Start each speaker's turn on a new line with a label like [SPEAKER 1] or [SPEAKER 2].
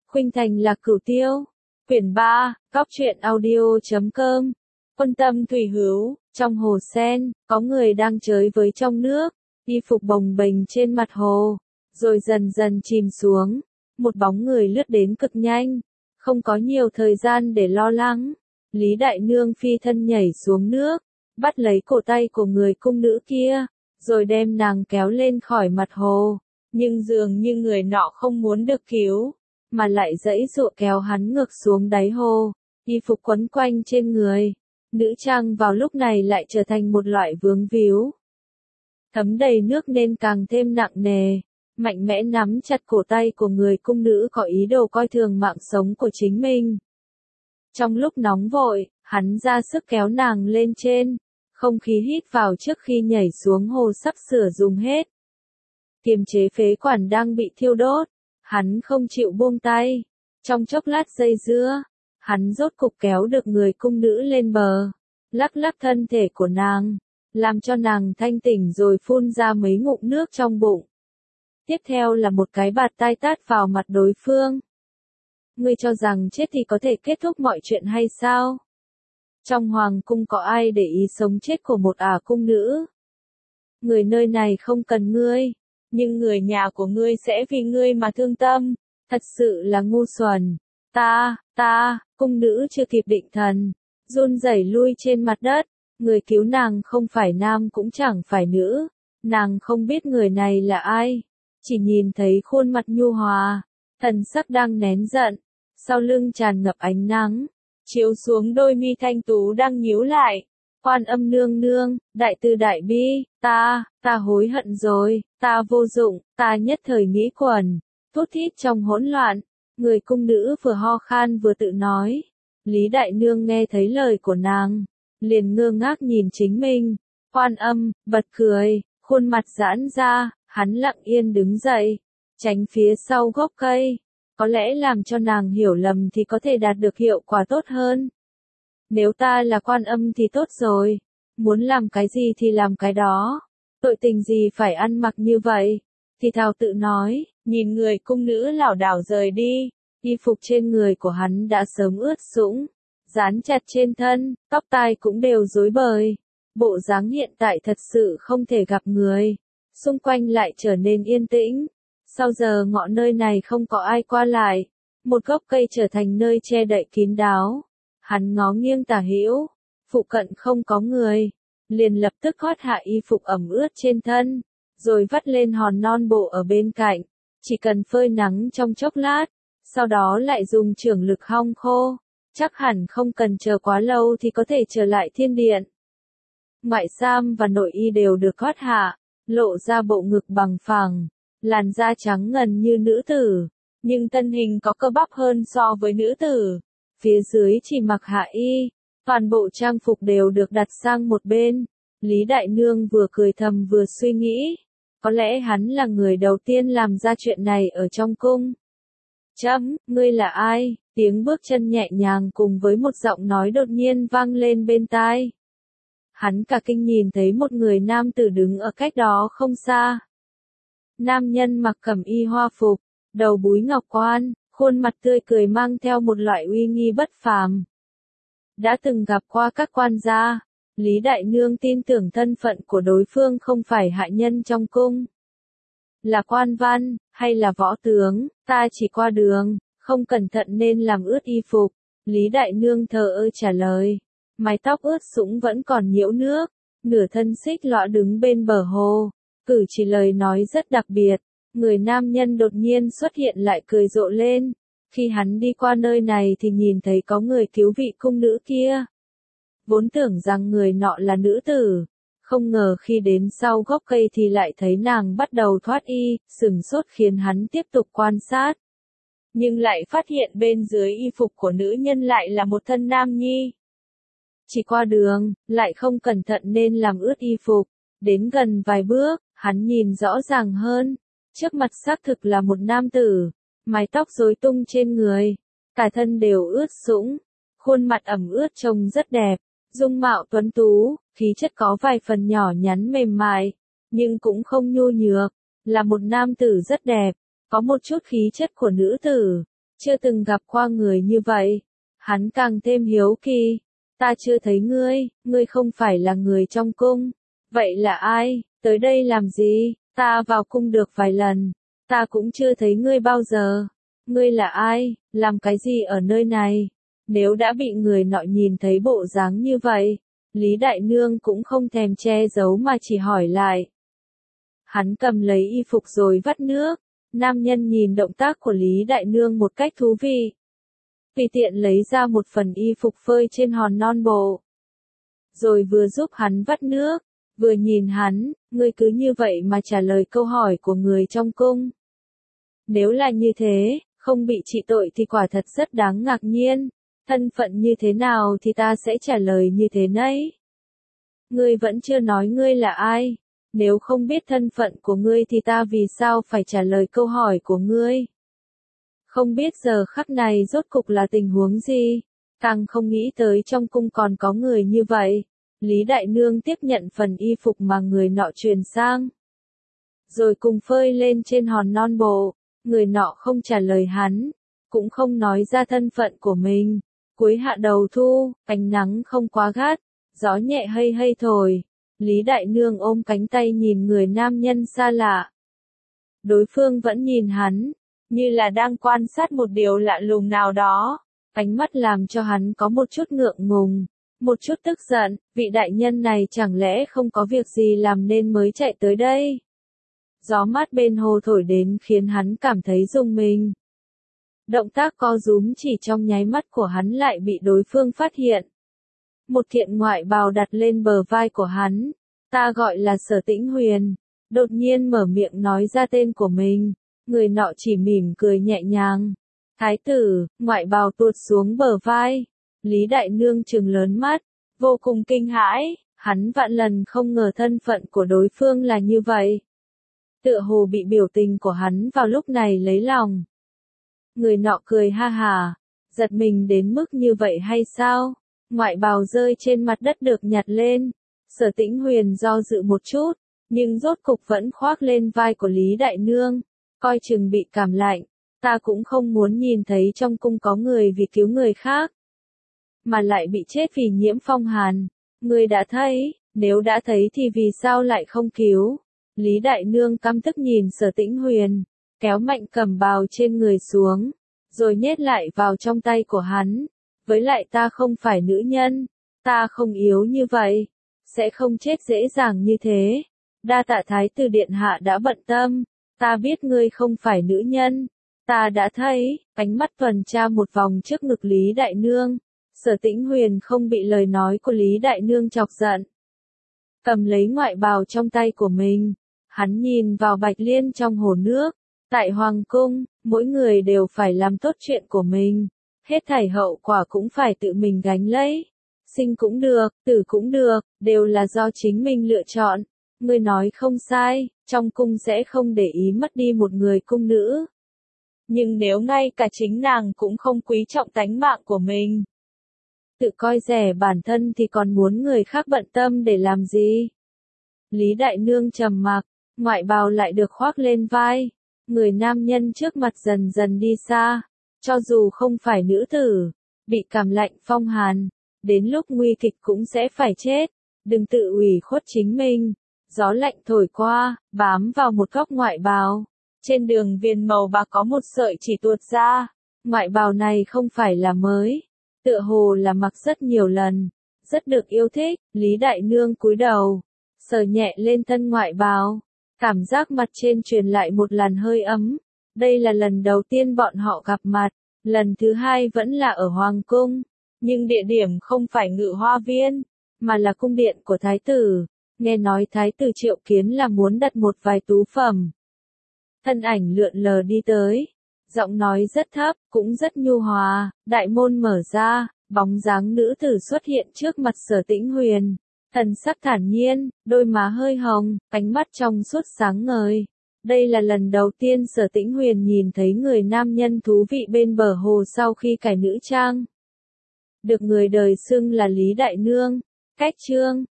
[SPEAKER 1] Khuynh Thành Lạc Cửu Tiêu. Quyển 3, Cóc truyện audio.com. Quân Tâm Thủy Hữu. Trong hồ sen, có người đang chơi với trong nước, y phục bồng bềnh trên mặt hồ, rồi dần dần chìm xuống. Một bóng người lướt đến cực nhanh, không có nhiều thời gian để lo lắng. Lý Đại Nương phi thân nhảy xuống nước, bắt lấy cổ tay của người cung nữ kia, rồi đem nàng kéo lên khỏi mặt hồ. Nhưng dường như người nọ không muốn được cứu, mà lại giãy giụa kéo hắn ngược xuống đáy hồ. Y phục quấn quanh trên người, nữ trang vào lúc này lại trở thành một loại vướng víu, thấm đầy nước nên càng thêm nặng nề. Mạnh mẽ nắm chặt cổ tay của người cung nữ có ý đồ coi thường mạng sống của chính mình. Trong lúc nóng vội, hắn ra sức kéo nàng lên trên, không khí hít vào trước khi nhảy xuống hồ sắp sửa dùng hết. Kiềm chế phế quản đang bị thiêu đốt, hắn không chịu buông tay. Trong chốc lát dây dưa, hắn rốt cục kéo được người cung nữ lên bờ, lắc lắc thân thể của nàng, làm cho nàng thanh tỉnh rồi phun ra mấy ngụm nước trong bụng. Tiếp theo là một cái bạt tai tát vào mặt đối phương. Ngươi cho rằng chết thì có thể kết thúc mọi chuyện hay sao? Trong hoàng cung có ai để ý sống chết của một cung nữ? Người nơi này không cần ngươi, nhưng người nhà của ngươi sẽ vì ngươi mà thương tâm. Thật sự là ngu xuẩn. Cung nữ chưa kịp định thần, run rẩy lui trên mặt đất. Người cứu nàng không phải nam cũng chẳng phải nữ. Nàng không biết người này là ai, chỉ nhìn thấy khuôn mặt nhu hòa, thần sắc đang nén giận, sau lưng tràn ngập ánh nắng, chiếu xuống đôi mi thanh tú đang nhíu lại. Quan Âm nương nương, đại từ đại bi, ta hối hận rồi, ta vô dụng, ta nhất thời nghĩ quẩn. Thút thít trong hỗn loạn, người cung nữ vừa ho khan vừa tự nói. Lý Đại Nương nghe thấy lời của nàng, liền ngơ ngác nhìn chính mình. Quan Âm bật cười, khuôn mặt giãn ra, hắn lặng yên đứng dậy, tránh phía sau gốc cây. Có lẽ làm cho nàng hiểu lầm thì có thể đạt được hiệu quả tốt hơn. Nếu ta là Quan Âm thì tốt rồi, muốn làm cái gì thì làm cái đó, tội tình gì phải ăn mặc như vậy. Thì thào tự nói, nhìn người cung nữ lảo đảo rời đi, y phục trên người của hắn đã sớm ướt sũng, dán chặt trên thân, tóc tai cũng đều rối bời. Bộ dáng hiện tại thật sự không thể gặp người. Xung quanh lại trở nên yên tĩnh. Sau giờ ngọ nơi này không có ai qua lại, một gốc cây trở thành nơi che đậy kín đáo. Hắn ngó nghiêng tả hữu, phụ cận không có người, liền lập tức hót hạ y phục ẩm ướt trên thân, rồi vắt lên hòn non bộ ở bên cạnh, chỉ cần phơi nắng trong chốc lát, sau đó lại dùng chưởng lực hong khô, chắc hẳn không cần chờ quá lâu thì có thể trở lại thiên điện. Ngoại sam và nội y đều được hót hạ, lộ ra bộ ngực bằng phẳng, làn da trắng ngần như nữ tử, nhưng thân hình có cơ bắp hơn so với nữ tử. Phía dưới chỉ mặc hạ y, toàn bộ trang phục đều được đặt sang một bên. Lý Đại Nương vừa cười thầm vừa suy nghĩ, có lẽ hắn là người đầu tiên làm ra chuyện này ở trong cung. Ngươi là ai? Tiếng bước chân nhẹ nhàng cùng với một giọng nói đột nhiên vang lên bên tai. Hắn cả kinh nhìn thấy một người nam tử đứng ở cách đó không xa. Nam nhân mặc cẩm y hoa phục, đầu búi ngọc quan, khuôn mặt tươi cười mang theo một loại uy nghi bất phàm. Đã từng gặp qua các quan gia, Lý Đại Nương tin tưởng thân phận của đối phương không phải hạ nhân trong cung. Là quan văn, hay là võ tướng, ta chỉ qua đường, không cẩn thận nên làm ướt y phục. Lý Đại Nương thờ ơ trả lời, mái tóc ướt sũng vẫn còn nhiễu nước, nửa thân xích lọ đứng bên bờ hồ, cử chỉ lời nói rất đặc biệt. Người nam nhân đột nhiên xuất hiện lại cười rộ lên. Khi hắn đi qua nơi này thì nhìn thấy có người cứu vị cung nữ kia. Vốn tưởng rằng người nọ là nữ tử, không ngờ khi đến sau gốc cây thì lại thấy nàng bắt đầu thoát y, sửng sốt khiến hắn tiếp tục quan sát. Nhưng lại phát hiện bên dưới y phục của nữ nhân lại là một thân nam nhi. Chỉ qua đường, lại không cẩn thận nên làm ướt y phục. Đến gần vài bước, hắn nhìn rõ ràng hơn. Trước mặt xác thực là một nam tử, mái tóc rối tung trên người, cả thân đều ướt sũng, khuôn mặt ẩm ướt trông rất đẹp, dung mạo tuấn tú, khí chất có vài phần nhỏ nhắn mềm mại, nhưng cũng không nhu nhược, là một nam tử rất đẹp, có một chút khí chất của nữ tử. chưa từng gặp qua người như vậy. Hắn càng thêm hiếu kỳ. Ta chưa thấy ngươi không phải là người trong cung. Vậy là ai, tới đây làm gì, ta vào cung được vài lần, ta cũng chưa thấy ngươi bao giờ. Ngươi là ai, làm cái gì ở nơi này? Nếu đã bị người nọ nhìn thấy bộ dáng như vậy, Lý Đại Nương cũng không thèm che giấu mà chỉ hỏi lại. Hắn cầm lấy y phục rồi vắt nước, nam nhân nhìn động tác của Lý Đại Nương một cách thú vị. Tùy tiện lấy ra một phần y phục phơi trên hòn non bộ. Rồi vừa giúp hắn vắt nước, vừa nhìn hắn, ngươi cứ như vậy mà trả lời câu hỏi của người trong cung. Nếu là như thế, không bị trị tội thì quả thật rất đáng ngạc nhiên. Thân phận như thế nào thì ta sẽ trả lời như thế nấy. Ngươi vẫn chưa nói ngươi là ai. Nếu không biết thân phận của ngươi thì ta vì sao phải trả lời câu hỏi của ngươi? Không biết giờ khắc này rốt cục là tình huống gì, càng không nghĩ tới trong cung còn có người như vậy. Lý Đại Nương tiếp nhận phần y phục mà người nọ truyền sang, rồi cùng phơi lên trên hòn non bộ. Người nọ không trả lời hắn, cũng không nói ra thân phận của mình. Cuối hạ đầu thu, ánh nắng không quá gắt, gió nhẹ hây hây thổi. Lý Đại Nương ôm cánh tay nhìn người nam nhân xa lạ. Đối phương vẫn nhìn hắn, như là đang quan sát một điều lạ lùng nào đó. Ánh mắt làm cho hắn có một chút ngượng ngùng, một chút tức giận, vị đại nhân này chẳng lẽ không có việc gì làm nên mới chạy tới đây. Gió mát bên hồ thổi đến khiến hắn cảm thấy rùng mình. Động tác co rúm chỉ trong nháy mắt của hắn lại bị đối phương phát hiện. Một kiện ngoại bào đặt lên bờ vai của hắn. Ta gọi là Sở Tĩnh Huyền. Đột nhiên mở miệng nói ra tên của mình. Người nọ chỉ mỉm cười nhẹ nhàng. Thái tử, ngoại bào tuột xuống bờ vai. Lý Đại Nương trừng lớn mắt, vô cùng kinh hãi. Hắn vạn lần không ngờ thân phận của đối phương là như vậy. Tựa hồ bị biểu tình của hắn vào lúc này lấy lòng. Người nọ cười ha hà, giật mình đến mức như vậy hay sao? Ngoại bào rơi trên mặt đất được nhặt lên. Sở Tĩnh Huyền do dự một chút, nhưng rốt cục vẫn khoác lên vai của Lý Đại Nương, coi chừng bị cảm lạnh. Ta cũng không muốn nhìn thấy trong cung có người vì cứu người khác, mà lại bị chết vì nhiễm phong hàn. Ngươi đã thấy, nếu đã thấy thì vì sao lại không cứu? Lý Đại Nương căm tức nhìn Sở Tĩnh Huyền, kéo mạnh cẩm bào trên người xuống, rồi nhét lại vào trong tay của hắn. Với lại ta không phải nữ nhân, ta không yếu như vậy, sẽ không chết dễ dàng như thế. Đa tạ Thái tử điện hạ đã bận tâm, ta biết ngươi không phải nữ nhân, ta đã thấy. Ánh mắt tuần tra một vòng trước ngực Lý Đại Nương. Sở Tĩnh Huyền không bị lời nói của Lý Đại Nương chọc giận, cầm lấy ngoại bào trong tay của mình. Hắn nhìn vào Bạch Liên trong hồ nước. Tại Hoàng cung, mỗi người đều phải làm tốt chuyện của mình. Hết thảy hậu quả cũng phải tự mình gánh lấy. Sinh cũng được, tử cũng được, đều là do chính mình lựa chọn. Ngươi nói không sai, trong cung sẽ không để ý mất đi một người cung nữ. Nhưng nếu ngay cả chính nàng cũng không quý trọng tánh mạng của mình, tự coi rẻ bản thân thì còn muốn người khác bận tâm để làm gì? Lý Đại Nương trầm mặc, ngoại bào lại được khoác lên vai. Người nam nhân trước mặt dần dần đi xa. Cho dù không phải nữ tử, bị cảm lạnh phong hàn, đến lúc nguy kịch cũng sẽ phải chết. Đừng tự ủy khuất chính mình. Gió lạnh thổi qua, bám vào một góc ngoại bào. Trên đường viền màu bạc có một sợi chỉ tuột ra. Ngoại bào này không phải là mới, tựa hồ là mặc rất nhiều lần, rất được yêu thích. Lý Đại Nương cúi đầu, sờ nhẹ lên thân ngoại bào. Cảm giác mặt trên truyền lại một làn hơi ấm. Đây là lần đầu tiên bọn họ gặp mặt, lần thứ hai vẫn là ở Hoàng cung, nhưng địa điểm không phải Ngự Hoa Viên, mà là cung điện của Thái tử. Nghe nói Thái tử triệu kiến là muốn đặt một vài tú phẩm. Thân ảnh lượn lờ đi tới, giọng nói rất thấp, cũng rất nhu hòa. Đại môn mở ra, bóng dáng nữ tử xuất hiện trước mặt Sở Tĩnh Huyền. Thần sắc thản nhiên, đôi má hơi hồng, ánh mắt trong suốt sáng ngời. Đây là lần đầu tiên Sở Tĩnh Huyền nhìn thấy người nam nhân thú vị bên bờ hồ sau khi cải nữ trang. Được người đời xưng là Lý Đại Nương. Cách chương